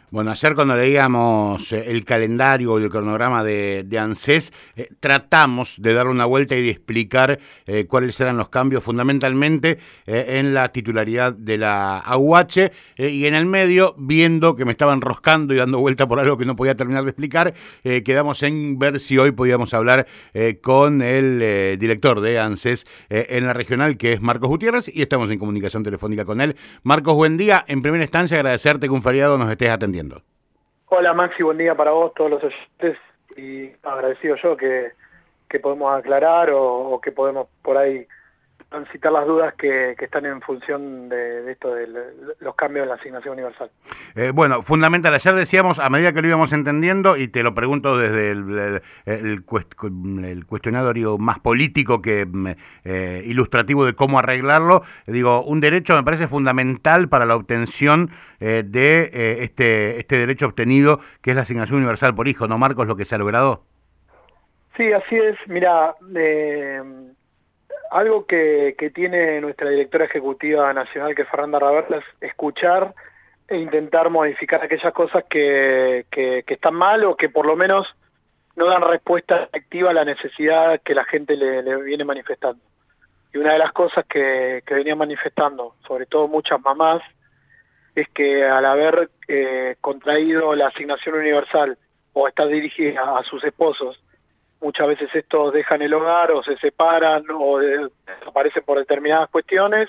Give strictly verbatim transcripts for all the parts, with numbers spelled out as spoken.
Bueno, ayer cuando leíamos eh, el calendario y el cronograma de, de ANSES, eh, tratamos de dar una vuelta y de explicar eh, cuáles eran los cambios fundamentalmente eh, en la titularidad de la A U H eh, y en el medio, viendo que me estaba enroscando y dando vuelta por algo que no podía terminar de explicar, eh, quedamos en ver si hoy podíamos hablar eh, con el eh, director de ANSES eh, en la regional, que es Marcos Gutiérrez, y estamos en comunicación telefónica con él. Marcos, buen día. En primera instancia, agradecerte que un feriado nos estés atendiendo. Hola Maxi, buen día para vos, todos los oyentes, y agradecido yo que, que podemos aclarar o, o que podemos por ahí transitar las dudas que, que están en función de, de esto de los cambios en la asignación universal. Eh, bueno, fundamental, ayer decíamos, a medida que lo íbamos entendiendo, y te lo pregunto desde el, el, el, el cuestionario más político que eh, ilustrativo de cómo arreglarlo, digo, un derecho me parece fundamental para la obtención eh, de eh, este, este derecho obtenido, que es la asignación universal por hijo, ¿no, Marcos, lo que se ha logrado? Sí, así es. Mira, eh, algo que, que tiene nuestra directora ejecutiva nacional, que es Fernanda Raberta, es escuchar e intentar modificar aquellas cosas que, que, que están mal o que por lo menos no dan respuesta efectiva a la necesidad que la gente le, le viene manifestando. Y una de las cosas que, que venía manifestando, sobre todo muchas mamás, es que al haber eh, contraído la asignación universal o estar dirigida a sus esposos, muchas veces estos dejan el hogar o se separan o de, desaparecen por determinadas cuestiones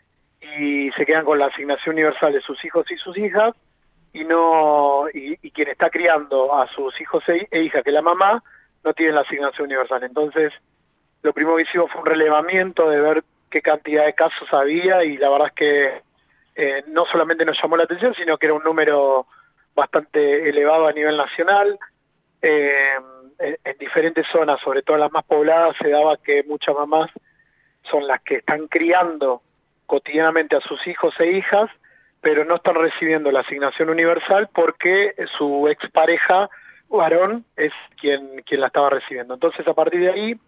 y se quedan con la asignación universal de sus hijos y sus hijas, y no y, y quien está criando a sus hijos e, e hijas, que la mamá, no tiene la asignación universal. Entonces, lo primero que hicimos fue un relevamiento de ver qué cantidad de casos había, y la verdad es que eh, no solamente nos llamó la atención, sino que era un número bastante elevado a nivel nacional. Eh, en, en diferentes zonas, sobre todo en las más pobladas, se daba que muchas mamás son las que están criando cotidianamente a sus hijos e hijas, pero no están recibiendo la asignación universal porque su expareja varón es quien, quien la estaba recibiendo. Entonces, a partir de ahí,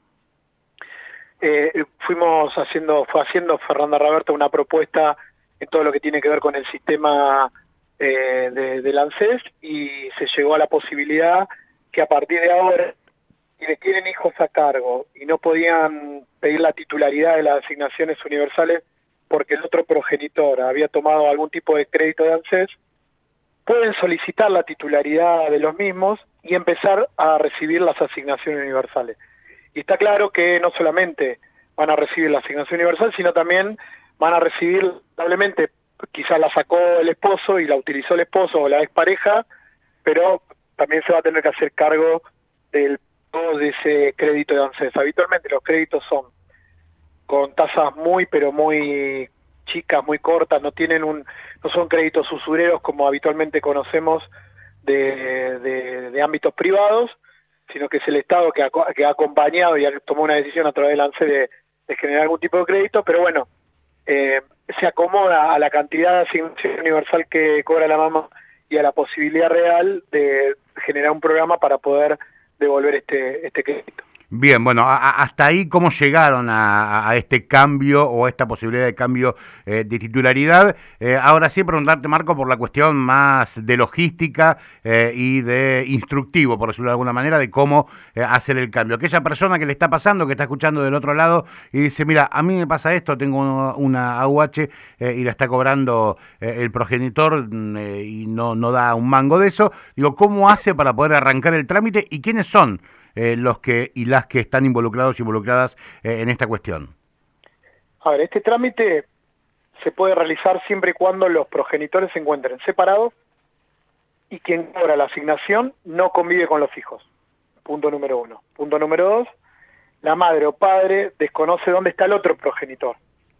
eh, fuimos haciendo, fue haciendo Fernanda Raberta una propuesta en todo lo que tiene que ver con el sistema eh, de, del ANSES, y se llegó a la posibilidad que a partir de ahora, quienes tienen hijos a cargo y no podían pedir la titularidad de las asignaciones universales porque el otro progenitor había tomado algún tipo de crédito de ANSES, pueden solicitar la titularidad de los mismos y empezar a recibir las asignaciones universales. Y está claro que no solamente van a recibir la asignación universal, sino también van a recibir, probablemente, quizás la sacó el esposo y la utilizó el esposo o la expareja, pero también se va a tener que hacer cargo del pago de ese crédito de ANSES. Habitualmente los créditos son con tasas muy, pero muy chicas, muy cortas, no tienen un, no son créditos usureros como habitualmente conocemos de, de, de ámbitos privados, sino que es el Estado que ha, que ha acompañado y ha tomado una decisión a través del ANSES de, de generar algún tipo de crédito, pero bueno, eh, se acomoda a la cantidad de asignación universal que cobra la mamá y a la posibilidad real de generar un programa para poder devolver este, este crédito. Bien, bueno, a, a, hasta ahí, ¿cómo llegaron a, a este cambio o a esta posibilidad de cambio eh, de titularidad? Eh, ahora sí, preguntarte, Marco, por la cuestión más de logística eh, y de instructivo, por decirlo de alguna manera, de cómo eh, hacer el cambio. Aquella persona que le está pasando, que está escuchando del otro lado y dice, mira, a mí me pasa esto, tengo una, una A U H eh, y la está cobrando eh, el progenitor eh, y no, no da un mango de eso. Digo, ¿cómo hace para poder arrancar el trámite y quiénes son Eh, los que y las que están involucrados y involucradas eh, en esta cuestión? A ver, este trámite se puede realizar siempre y cuando los progenitores se encuentren separados y quien cobra la asignación no convive con los hijos. Punto número uno. Punto número dos, la madre o padre desconoce dónde está el otro progenitor.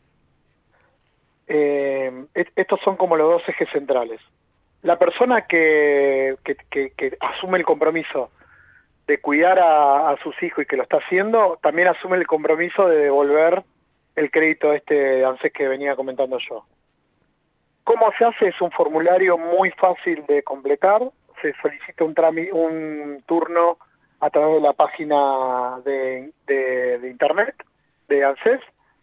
Eh, estos son como los dos ejes centrales. La persona que, que, que, que asume el compromiso de cuidar a, a sus hijos y que lo está haciendo, también asume el compromiso de devolver el crédito este de ANSES que venía comentando yo. ¿Cómo se hace? Es un formulario muy fácil de completar, se solicita un, un turno a través de la página de, de, de internet de ANSES,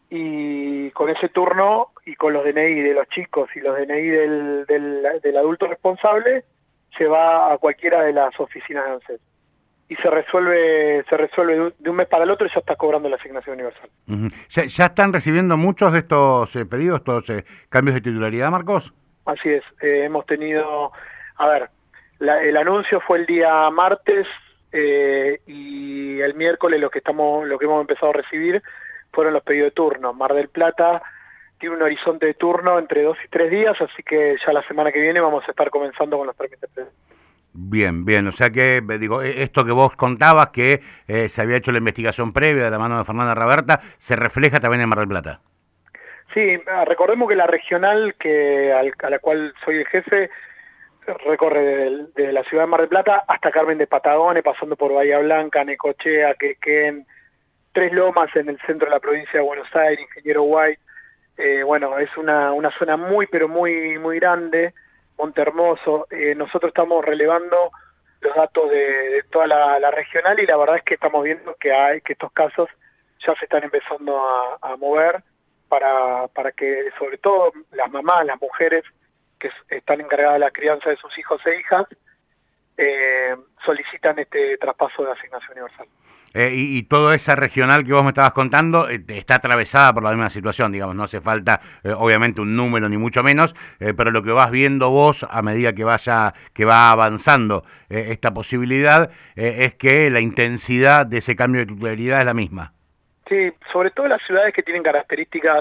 y con ese turno y con los D N I de los chicos y los D N I del, del, del adulto responsable, se va a cualquiera de las oficinas de ANSES. Y se resuelve se resuelve de un mes para el otro y ya está cobrando la asignación universal. Uh-huh. ¿Ya, ¿Ya están recibiendo muchos de estos eh, pedidos, estos eh, cambios de titularidad, Marcos? Así es, eh, hemos tenido, a ver, la, el anuncio fue el día martes eh, y el miércoles lo que estamos, lo que hemos empezado a recibir fueron los pedidos de turno. Mar del Plata tiene un horizonte de turno entre dos y tres días, así que ya la semana que viene vamos a estar comenzando con los trámites. Bien, bien, o sea que, digo, esto que vos contabas, que eh, se había hecho la investigación previa de la mano de Fernanda Raberta, se refleja también en Mar del Plata. Sí, recordemos que la regional, que al, a la cual soy el jefe, recorre de, de la ciudad de Mar del Plata hasta Carmen de Patagones, pasando por Bahía Blanca, Necochea, Quequén, Tres Lomas en el centro de la provincia de Buenos Aires, Ingeniero White. Eh, bueno, es una, una zona muy, pero muy, muy grande. Montehermoso, eh, nosotros estamos relevando los datos de, de toda la, la regional y la verdad es que estamos viendo que hay que estos casos ya se están empezando a, a mover para, para que sobre todo las mamás, las mujeres que están encargadas de la crianza de sus hijos e hijas eh, solicitan este traspaso de asignación universal. Eh, y, y toda esa regional que vos me estabas contando eh, está atravesada por la misma situación, digamos, no hace falta eh, obviamente un número ni mucho menos, eh, pero lo que vas viendo vos a medida que vaya que va avanzando eh, esta posibilidad eh, es que la intensidad de ese cambio de titularidad es la misma. Sí, sobre todo en las ciudades que tienen características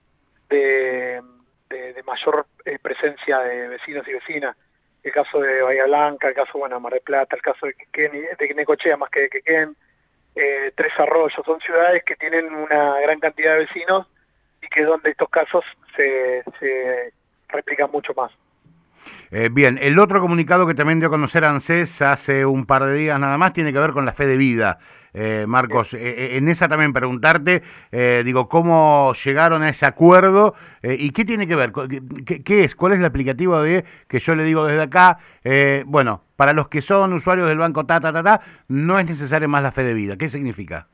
de, de, de mayor eh, presencia de vecinos y vecinas. El caso de Bahía Blanca, el caso, bueno, de Mar del Plata, el caso de Quequén, de Necochea más que de Quequén, eh, Tres Arroyos, son ciudades que tienen una gran cantidad de vecinos y que es donde estos casos se, se replican mucho más. Eh, bien, el otro comunicado que también dio a conocer ANSES hace un par de días nada más tiene que ver con la fe de vida. Eh, Marcos, eh, en esa también preguntarte, eh, digo, ¿cómo llegaron a ese acuerdo? Eh, ¿Y qué tiene que ver? ¿Qué, ¿Qué es? ¿Cuál es el aplicativo de que yo le digo desde acá? Eh, bueno, para los que son usuarios del banco ta, ta, ta, ta, no es necesaria más la fe de vida. ¿Qué significa?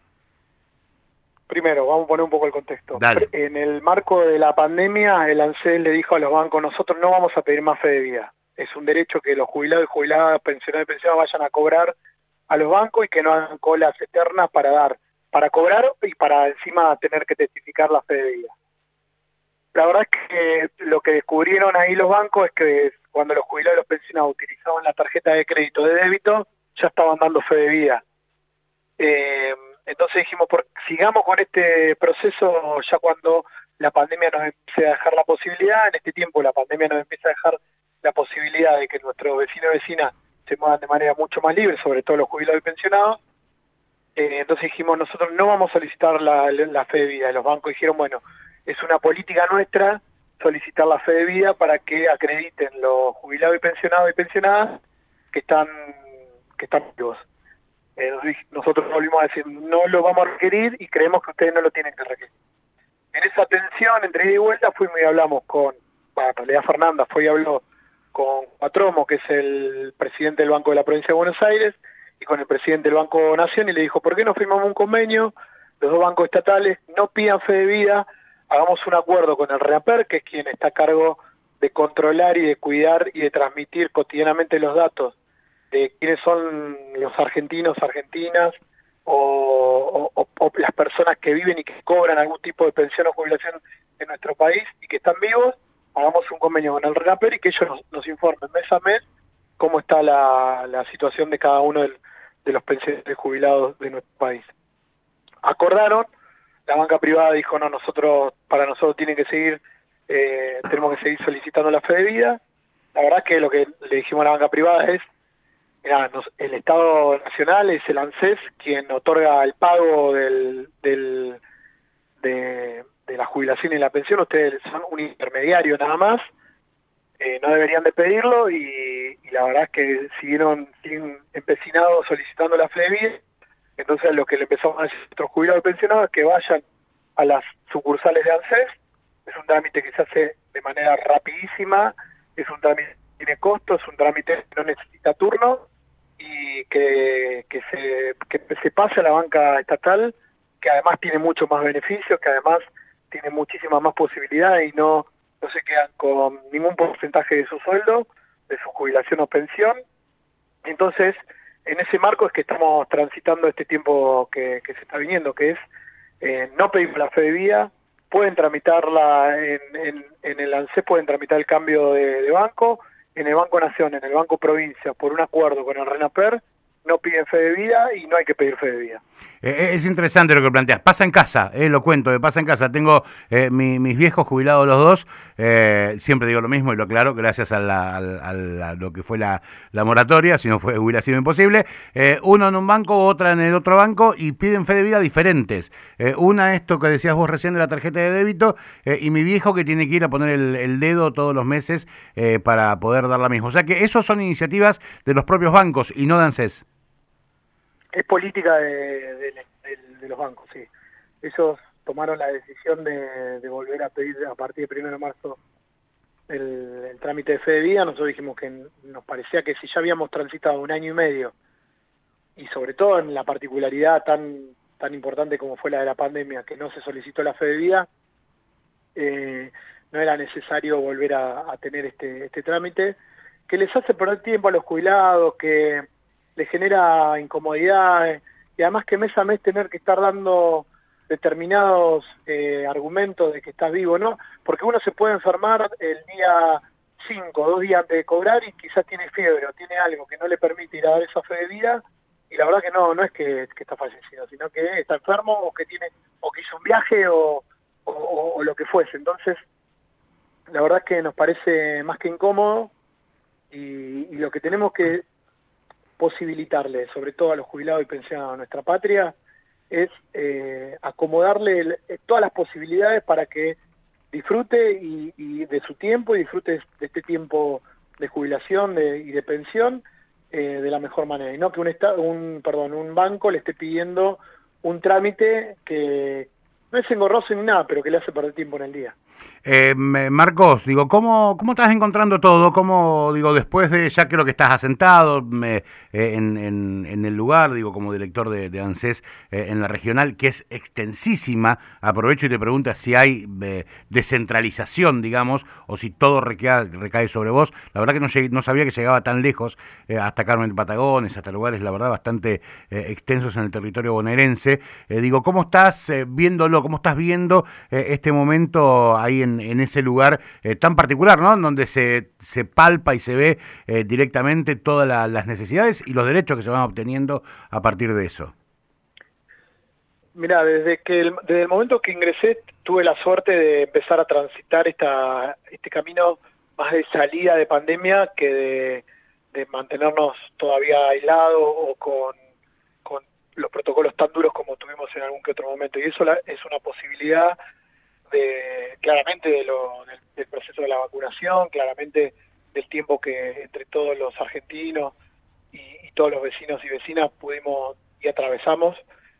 Primero, vamos a poner un poco el contexto. Dale. En el marco de la pandemia, el ANSES le dijo a los bancos, nosotros no vamos a pedir más fe de vida. Es un derecho que los jubilados y jubiladas, pensionados y pensionados vayan a cobrar a los bancos y que no hagan colas eternas para dar, para cobrar y para encima tener que testificar la fe de vida. La verdad es que lo que descubrieron ahí los bancos es que cuando los jubilados y los pensionados utilizaban la tarjeta de crédito de débito, ya estaban dando fe de vida. Eh, entonces dijimos, por, sigamos con este proceso ya cuando la pandemia nos empiece a dejar la posibilidad, en este tiempo la pandemia nos empieza a dejar la posibilidad de que nuestros vecinos y vecinas se muevan de manera mucho más libre, sobre todo los jubilados y pensionados. Eh, entonces dijimos, nosotros no vamos a solicitar la, la fe de vida. Y los bancos dijeron, bueno, es una política nuestra solicitar la fe de vida para que acrediten los jubilados y pensionados y pensionadas que están, que están vivos. Eh, nosotros volvimos a decir, no lo vamos a requerir y creemos que ustedes no lo tienen que requerir. En esa tensión, entre ida y vuelta, fuimos y hablamos con, bueno, en realidad Fernanda fue y habló con Patromo, que es el presidente del Banco de la Provincia de Buenos Aires, y con el presidente del Banco Nación, y le dijo, ¿por qué no firmamos un convenio? Los dos bancos estatales no pidan fe de vida, hagamos un acuerdo con el RENAPER, que es quien está a cargo de controlar y de cuidar y de transmitir cotidianamente los datos de quiénes son los argentinos, argentinas, o, o, o las personas que viven y que cobran algún tipo de pensión o jubilación en nuestro país y que están vivos. Hagamos un convenio con el RENAPER y que ellos nos, nos informen mes a mes cómo está la, la situación de cada uno del, de los pensionistas jubilados de nuestro país. Acordaron, la banca privada dijo, no, nosotros para nosotros tienen que seguir, eh, tenemos que seguir solicitando la fe de vida. La verdad que lo que le dijimos a la banca privada es, mirá, nos, el Estado Nacional es el ANSES quien otorga el pago del, del de, de la jubilación y la pensión, ustedes son un intermediario nada más, eh, no deberían de pedirlo y, y la verdad es que siguieron, siguen empecinados solicitando la fe de vida. Entonces lo que le empezamos a decir a nuestros jubilados y pensionados es que vayan a las sucursales de ANSES, es un trámite que se hace de manera rapidísima, es un trámite que tiene costo, es un trámite que no necesita turno y que, que, se, que se pase a la banca estatal, que además tiene muchos más beneficios, que además tienen muchísimas más posibilidades y no, no se quedan con ningún porcentaje de su sueldo, de su jubilación o pensión. Entonces, en ese marco es que estamos transitando este tiempo que, que se está viniendo, que es eh, no pedir la fe de vida, pueden tramitarla en, en, en el ANSES, pueden tramitar el cambio de, de banco, en el Banco Nación, en el Banco Provincia, por un acuerdo con el RENAPER, no piden fe de vida y no hay que pedir fe de vida. Eh, es interesante lo que planteas. Pasa en casa, eh, lo cuento, eh, pasa en casa. Tengo eh, mi, mis viejos jubilados los dos, eh, siempre digo lo mismo y lo aclaro, gracias a, la, a, la, a lo que fue la, la moratoria, si no fue, hubiera sido imposible. Eh, uno en un banco, otra en el otro banco y piden fe de vida diferentes. Eh, una, esto que decías vos recién de la tarjeta de débito, eh, y mi viejo que tiene que ir a poner el, el dedo todos los meses eh, para poder dar la misma. O sea que esos son iniciativas de los propios bancos y no de ANSES. Es política de, de, de, de los bancos, sí. Ellos tomaron la decisión de, de volver a pedir a partir del primero de marzo el, el trámite de fe de vida. Nosotros dijimos que nos parecía que si ya habíamos transitado un año y medio, y sobre todo en la particularidad tan, tan importante como fue la de la pandemia, que no se solicitó la fe de vida, eh, no era necesario volver a, a tener este, este trámite, que les hace perder tiempo a los jubilados, que les genera incomodidad, y además que mes a mes tener que estar dando determinados eh, argumentos de que estás vivo, ¿no? Porque uno se puede enfermar el día cinco, dos días antes de cobrar y quizás tiene fiebre o tiene algo que no le permite ir a dar esa fe de vida, y la verdad que no, no es que, que está fallecido, sino que está enfermo o que tiene, o que hizo un viaje o, o, o, o lo que fuese. Entonces, la verdad que nos parece más que incómodo, y, y lo que tenemos que posibilitarle, sobre todo a los jubilados y pensionados de nuestra patria, es eh, acomodarle el, todas las posibilidades para que disfrute y, y de su tiempo y disfrute de este tiempo de jubilación de, y de pensión eh, de la mejor manera, y no que un, estado, un, perdón, un banco le esté pidiendo un trámite que no es engorroso ni nada, pero que le hace perder tiempo en el día. Eh, Marcos, digo, ¿cómo, ¿cómo estás encontrando todo? ¿Cómo, digo, después de, ya creo que estás asentado me, eh, en, en, en el lugar, digo, como director de, de ANSES eh, en la regional, que es extensísima, aprovecho y te pregunto si hay eh, descentralización, digamos, o si todo recae, recae sobre vos. La verdad que no, llegué, no sabía que llegaba tan lejos, eh, hasta Carmen de Patagones, hasta lugares, la verdad, bastante eh, extensos en el territorio bonaerense. Eh, digo, ¿cómo estás eh, viéndolo, cómo estás viendo eh, este momento ahí en, en ese lugar eh, tan particular, ¿no? Donde se, se palpa y se ve eh, directamente todas la, las necesidades y los derechos que se van obteniendo a partir de eso. Mira, desde que el, desde el momento que ingresé tuve la suerte de empezar a transitar esta, este camino más de salida de pandemia que de, de mantenernos todavía aislados o con, con los protocolos tan duros como tuvimos en algún que otro momento. Y eso la, es una posibilidad de claramente de lo, del, del proceso de la vacunación, claramente del tiempo que entre todos los argentinos y, y todos los vecinos y vecinas pudimos y atravesamos.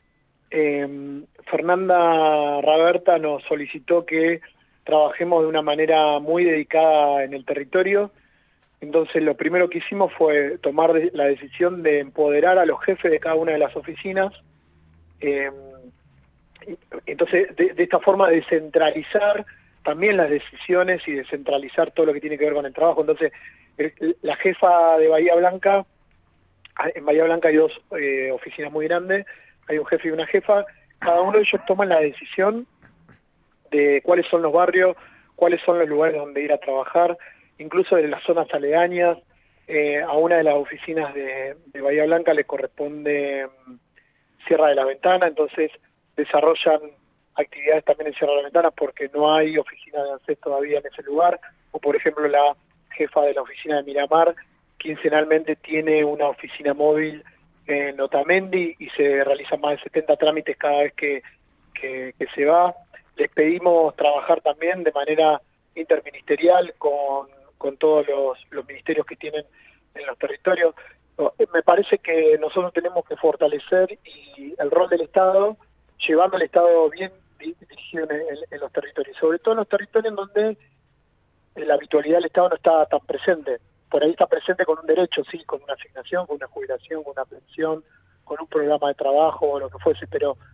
Eh, Fernanda Raberta nos solicitó que trabajemos de una manera muy dedicada en el territorio. Entonces lo primero que hicimos fue tomar la decisión de empoderar a los jefes de cada una de las oficinas. Eh, Entonces, de, de esta forma, descentralizar también las decisiones y descentralizar todo lo que tiene que ver con el trabajo. Entonces, el, la jefa de Bahía Blanca, en Bahía Blanca hay dos eh, oficinas muy grandes, hay un jefe y una jefa, cada uno de ellos toman la decisión de cuáles son los barrios, cuáles son los lugares donde ir a trabajar, incluso de las zonas aledañas. Eh, a una de las oficinas de, de Bahía Blanca le corresponde um, Sierra de la Ventana, entonces desarrollan actividades también en Sierra de la Ventana porque no hay oficina de ANSES todavía en ese lugar, o por ejemplo la jefa de la oficina de Miramar quincenalmente tiene una oficina móvil en Otamendi y se realizan más de setenta trámites cada vez que, que, que se va. Les pedimos trabajar también de manera interministerial con, con todos los, los ministerios que tienen en los territorios. Me parece que nosotros tenemos que fortalecer y el rol del Estado, llevando al Estado bien dirigido en, en, en los territorios, sobre todo en los territorios en donde la habitualidad del Estado no está tan presente. Por ahí está presente con un derecho, sí, con una asignación, con una jubilación, con una pensión, con un programa de trabajo o lo que fuese, pero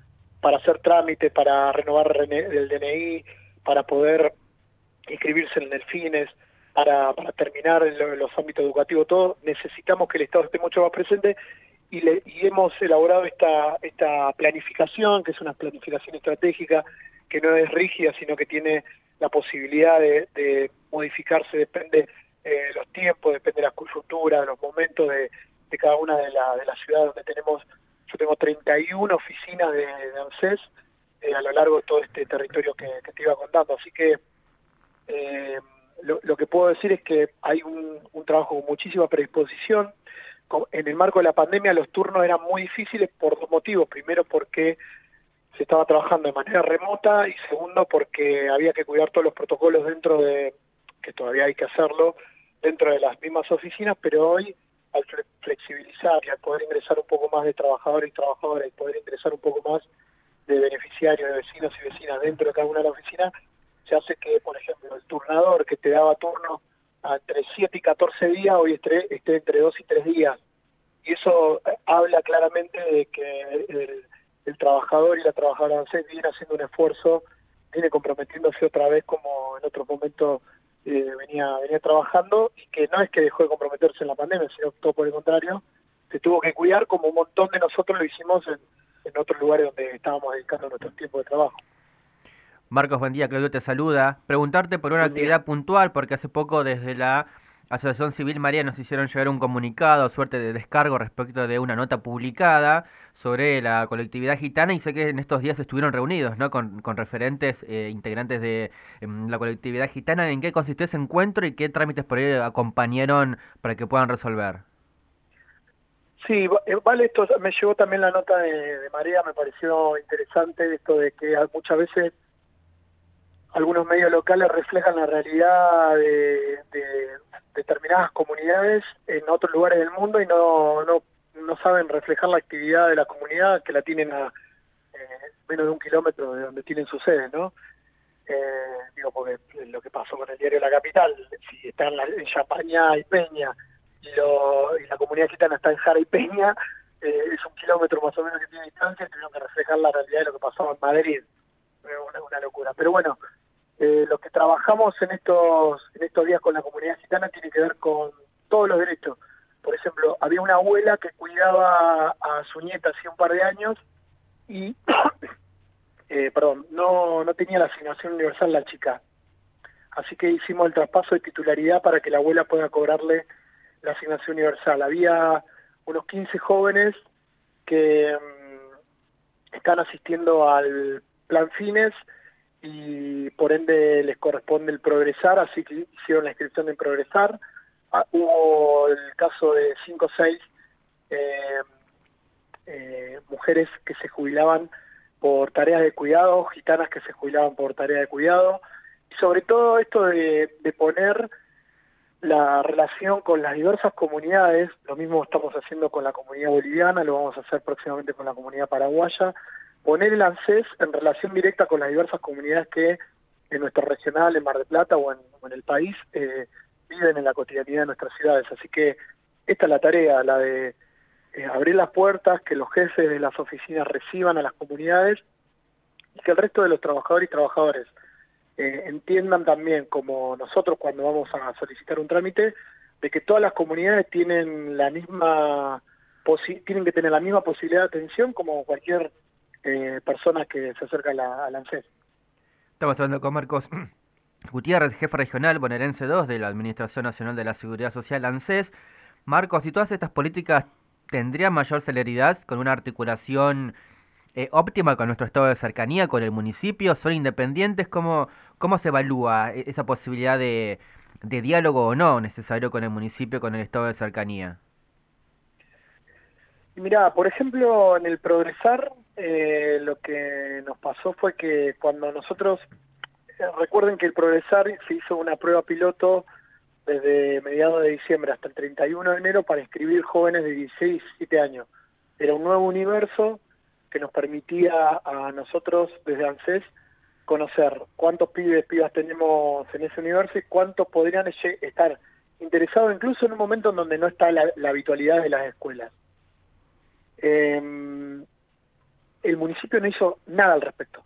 para hacer trámites, para renovar el D N I, para poder inscribirse en el Fines, para, para terminar en, lo, en los ámbitos educativos, todo, necesitamos que el Estado esté mucho más presente y, le, y hemos elaborado esta, esta planificación, que es una planificación estratégica, que no es rígida, sino que tiene la posibilidad de, de modificarse, depende de eh, los tiempos, depende de las coyunturas, de los momentos de, de cada una de, la, de las ciudades donde tenemos. Yo tengo treinta y una oficinas de, de ANSES eh, a lo largo de todo este territorio que, que te iba contando, así que eh, lo, lo que puedo decir es que hay un, un trabajo con muchísima predisposición. En el marco de la pandemia los turnos eran muy difíciles por dos motivos. Primero, porque se estaba trabajando de manera remota, y segundo, porque había que cuidar todos los protocolos dentro de, que todavía hay que hacerlo, dentro de las mismas oficinas, pero hoy, al flexibilizar y al poder ingresar un poco más de trabajadores y trabajadoras, y poder ingresar un poco más de beneficiarios, de vecinos y vecinas dentro de cada una de las oficinas, se hace que, por ejemplo, el turnador que te daba turno entre siete y catorce días, hoy esté, esté entre dos y tres días. Y eso habla claramente de que el, el trabajador y la trabajadora de ANSES viene haciendo un esfuerzo, viene comprometiéndose otra vez como en otro momento eh, venía, venía trabajando, y que no es que dejó de comprometerse en la pandemia, sino todo por el contrario, se tuvo que cuidar como un montón de nosotros lo hicimos en, en otros lugares donde estábamos dedicando nuestro tiempo de trabajo. Marcos, buen día, Claudio te saluda. Preguntarte por una Buen actividad día. puntual, porque hace poco desde la Asociación Civil María nos hicieron llegar un comunicado, suerte de descargo respecto de una nota publicada sobre la colectividad gitana, y sé que en estos días estuvieron reunidos, ¿no?, con, con referentes eh, integrantes de eh, la colectividad gitana. ¿En qué consistió ese encuentro y qué trámites por ahí acompañaron para que puedan resolver? Sí, vale, esto me llegó también la nota de, de María, me pareció interesante esto de que muchas veces algunos medios locales reflejan la realidad de, de determinadas comunidades en otros lugares del mundo y no, no, no saben reflejar la actividad de la comunidad, que la tienen a eh, menos de un kilómetro de donde tienen su sede, ¿no? Eh, digo, porque lo que pasó con el diario La Capital, si está en, la, en Champañá y Peña, y, lo, y la comunidad gitana está en Jara y Peña, eh, es un kilómetro más o menos que tiene distancia, tuvieron que reflejar la realidad de lo que pasaba en Madrid. Una, una locura. Pero bueno, Eh, lo que trabajamos en estos en estos días con la comunidad gitana tiene que ver con todos los derechos. Por ejemplo, había una abuela que cuidaba a su nieta hace un par de años y, eh, perdón, no, no tenía la asignación universal la chica. Así que hicimos el traspaso de titularidad para que la abuela pueda cobrarle la asignación universal. Había unos quince jóvenes que um, están asistiendo al Plan Fines, y por ende les corresponde el Progresar, así que hicieron la inscripción en Progresar. Ah, hubo el caso de cinco o seis eh, eh, mujeres que se jubilaban por tareas de cuidado, gitanas que se jubilaban por tareas de cuidado, y sobre todo esto de, de poner la relación con las diversas comunidades. Lo mismo estamos haciendo con la comunidad boliviana, lo vamos a hacer próximamente con la comunidad paraguaya, poner el ANSES en relación directa con las diversas comunidades que en nuestro regional, en Mar del Plata o en, o en el país, eh, viven en la cotidianidad de nuestras ciudades. Así que esta es la tarea, la de eh, abrir las puertas, que los jefes de las oficinas reciban a las comunidades y que el resto de los trabajadores y trabajadores eh, entiendan también, como nosotros cuando vamos a solicitar un trámite, de que todas las comunidades tienen la misma posi- tienen que tener la misma posibilidad de atención como cualquier Eh, personas que se acercan a la ANSES. Estamos hablando con Marcos Gutiérrez, jefe regional bonaerense dos de la Administración Nacional de la Seguridad Social, ANSES. Marcos, ¿y todas estas políticas tendrían mayor celeridad con una articulación eh, óptima con nuestro estado de cercanía, con el municipio? ¿Son independientes? ¿Cómo, cómo se evalúa esa posibilidad de, de diálogo o no necesario con el municipio, con el estado de cercanía? Mirá, por ejemplo, en el Progresar, eh, lo que nos pasó fue que cuando nosotros, eh, recuerden que el Progresar se hizo una prueba piloto desde mediados de diciembre hasta el treinta y uno de enero para inscribir jóvenes de dieciséis y diecisiete años. Era un nuevo universo que nos permitía a nosotros desde ANSES conocer cuántos pibes, pibas tenemos en ese universo y cuántos podrían estar interesados incluso en un momento en donde no está la, la habitualidad de las escuelas. Eh, el municipio no hizo nada al respecto.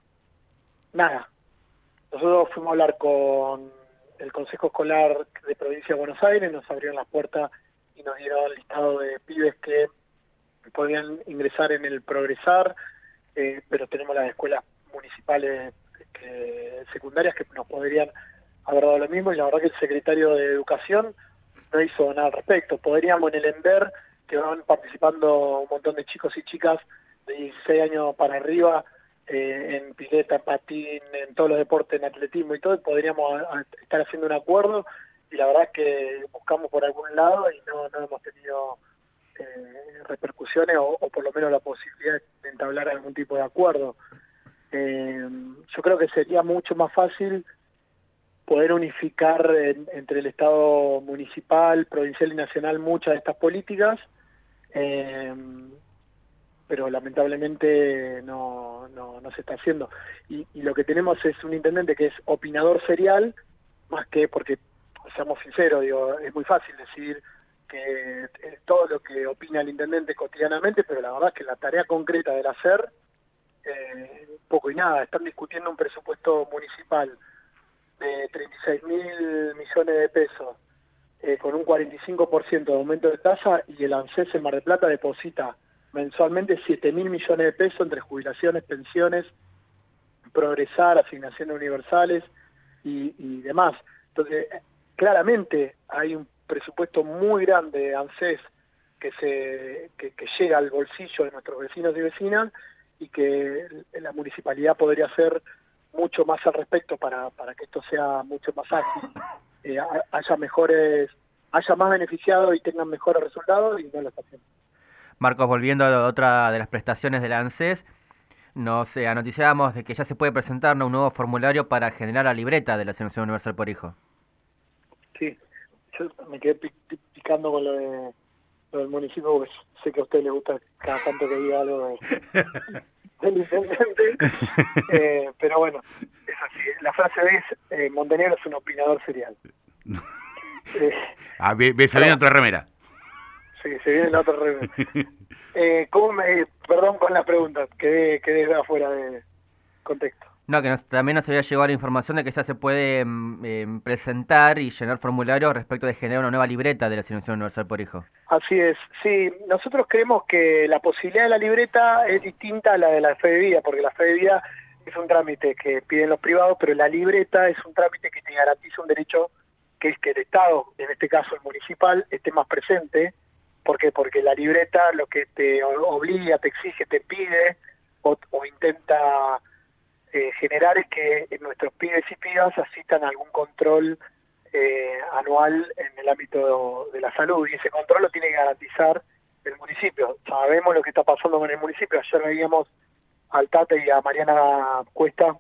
Nada. Nosotros fuimos a hablar con el Consejo Escolar de Provincia de Buenos Aires, nos abrieron las puertas y nos dieron el listado de pibes que podían ingresar en el Progresar, eh, pero tenemos las escuelas municipales que, secundarias que nos podrían haber dado lo mismo, y la verdad que el secretario de Educación no hizo nada al respecto. Podríamos en el ENDER, que van participando un montón de chicos y chicas de dieciséis años para arriba, eh, en pileta, en patín, en todos los deportes, en atletismo y todo, y podríamos a, a estar haciendo un acuerdo, y la verdad es que buscamos por algún lado y no, no hemos tenido eh, repercusiones o, o por lo menos la posibilidad de entablar algún tipo de acuerdo. Eh, yo creo que sería mucho más fácil poder unificar en, entre el Estado municipal, provincial y nacional muchas de estas políticas, eh, pero lamentablemente no, no, no se está haciendo. Y, y lo que tenemos es un intendente que es opinador serial, más que, porque, seamos sinceros, digo, es muy fácil decir que eh, todo lo que opina el intendente cotidianamente, pero la verdad es que la tarea concreta del hacer, eh, poco y nada. Están discutiendo un presupuesto municipal de treinta y seis mil millones de pesos, eh, con un cuarenta y cinco por ciento de aumento de tasa, y el ANSES en Mar del Plata deposita mensualmente siete mil millones de pesos entre jubilaciones, pensiones, Progresar, asignaciones universales y, y demás. Entonces, claramente hay un presupuesto muy grande de ANSES que, se, que, que llega al bolsillo de nuestros vecinos y vecinas, y que la municipalidad podría hacer mucho más al respecto para, para que esto sea mucho más ágil, eh, haya mejores, haya más beneficiados y tengan mejores resultados, y no lo está haciendo. Marcos, volviendo a otra de las prestaciones del ANSES, nos eh, anoticiábamos de que ya se puede presentar, ¿no?, un nuevo formulario para generar la libreta de la Asignación Universal por Hijo. Sí, yo me quedé picando con lo, de, lo del municipio, porque sé que a usted le gusta cada tanto que diga algo de, del intendente, eh, pero bueno, es así. La frase es, eh, Montenegro es un opinador serial. Eh, ah, ve, ve, se viene otra remera. Sí, se viene la otra remera. Eh, ¿cómo me, eh, perdón con la pregunta, quedé, quedé afuera de contexto. No, que nos, también nos había llegado la información de que ya se puede eh, presentar y llenar formularios respecto de generar una nueva libreta de la Asignación Universal por Hijo. Así es, sí. Nosotros creemos que la posibilidad de la libreta es distinta a la de la fe de vida, porque la fe de vida es un trámite que piden los privados, pero la libreta es un trámite que te garantiza un derecho, que es que el Estado, en este caso el municipal, esté más presente. ¿Por qué? Porque la libreta lo que te obliga, te exige, te pide o, o intenta eh, generar es que nuestros pibes y pibas asistan a algún control eh, anual en el ámbito de la salud, y ese control lo tiene que garantizar el municipio. Sabemos lo que está pasando con el municipio. Ayer veíamos al Tate y a Mariana Cuesta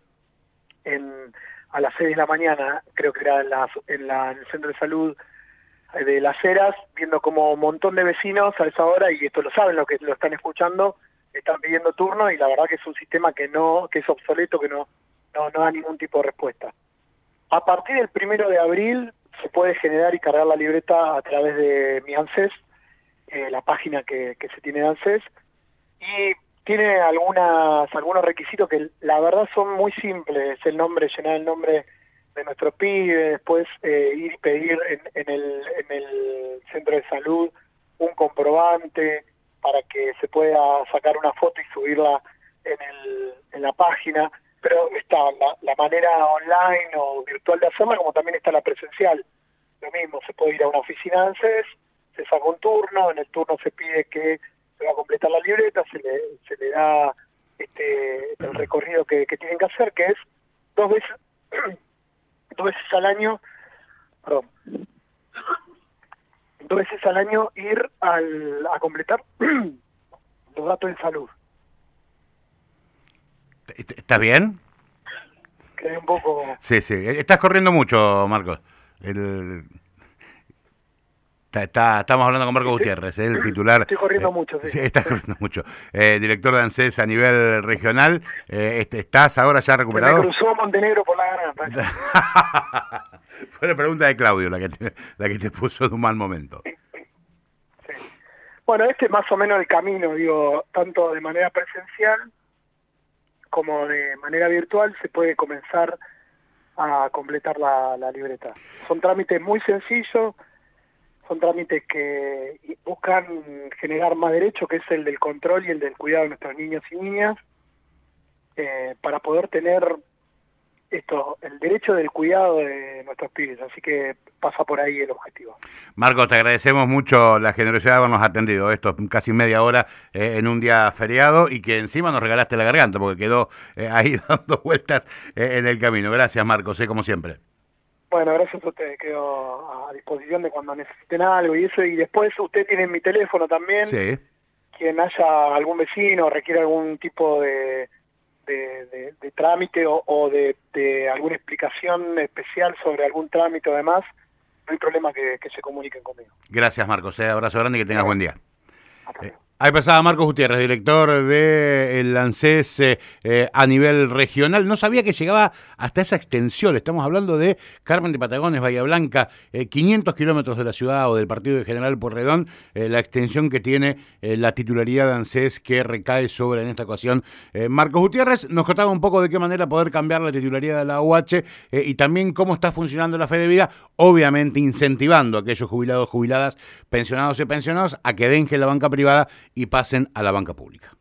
en, a las seis de la mañana, creo que era en, la, en, la, en el centro de salud de Las Heras, viendo como un montón de vecinos a esa hora, y esto lo saben, lo que lo están escuchando, están pidiendo turno, y la verdad que es un sistema que no, que es obsoleto, que no, no, no da ningún tipo de respuesta. A partir del primero de abril se puede generar y cargar la libreta a través de Mi ANSES, eh, la página que, que se tiene de ANSES, y tiene algunas algunos requisitos que la verdad son muy simples. El nombre, llenar el nombre de nuestro pibe, después eh, ir y pedir en, en, el, en el centro de salud un comprobante para que se pueda sacar una foto y subirla en, el, en la página. Pero está la, la manera online o virtual de hacerla, como también está la presencial. Lo mismo, se puede ir a una oficina de ANSES, se saca un turno, en el turno se pide que se va a completar la libreta, se le, se le da este, el recorrido que, que tienen que hacer, que es dos veces dos veces al año, perdón, dos veces al año ir al, a completar los datos de salud. ¿Está bien? Quedé un poco... Sí, sí. Estás corriendo mucho, Marcos. El... Está, está, estamos hablando con Marcos Gutiérrez, ¿eh? El titular. Estoy corriendo eh, mucho, sí. Sí, estás corriendo mucho. Eh, director de ANSES a nivel regional. Eh, ¿Estás ahora ya recuperado? Se me cruzó Montenegro por la garganta. Fue la pregunta de Claudio la que te, la que te puso en un mal momento. Sí. Bueno, este es más o menos el camino, digo, tanto de manera presencial como de manera virtual se puede comenzar a completar la, la libreta. Son trámites muy sencillos, son trámites que buscan generar más derecho, que es el del control y el del cuidado de nuestros niños y niñas, eh, para poder tener esto, el derecho del cuidado de nuestros pibes, así que pasa por ahí el objetivo. Marcos, te agradecemos mucho la generosidad de habernos atendido, esto casi media hora eh, en un día feriado, y que encima nos regalaste la garganta, porque quedó eh, ahí dando vueltas eh, en el camino. Gracias, Marcos, eh, como siempre. Bueno, gracias a ustedes, quedo a disposición de cuando necesiten algo y eso, y después usted tiene mi teléfono también, sí. Quien haya algún vecino, requiere algún tipo de De, de, de trámite o, o de, de alguna explicación especial sobre algún trámite o demás, no hay problema que, que se comuniquen conmigo. Gracias, Marcos. Eh, abrazo grande y que tengas buen día. Hasta luego. Ahí pasaba Marcos Gutiérrez, director del ANSES eh, eh, a nivel regional. No sabía que llegaba hasta esa extensión. Estamos hablando de Carmen de Patagones, Bahía Blanca, eh, quinientos kilómetros de la ciudad o del partido de General Pueyrredón, eh, la extensión que tiene eh, la titularidad de ANSES que recae sobre, en esta ocasión, eh, Marcos Gutiérrez. Nos contaba un poco de qué manera poder cambiar la titularidad de la U H eh, y también cómo está funcionando la Fe de Vida, obviamente incentivando a aquellos jubilados, jubiladas, pensionados y pensionados a que dejen la banca privada y pasen a la banca pública.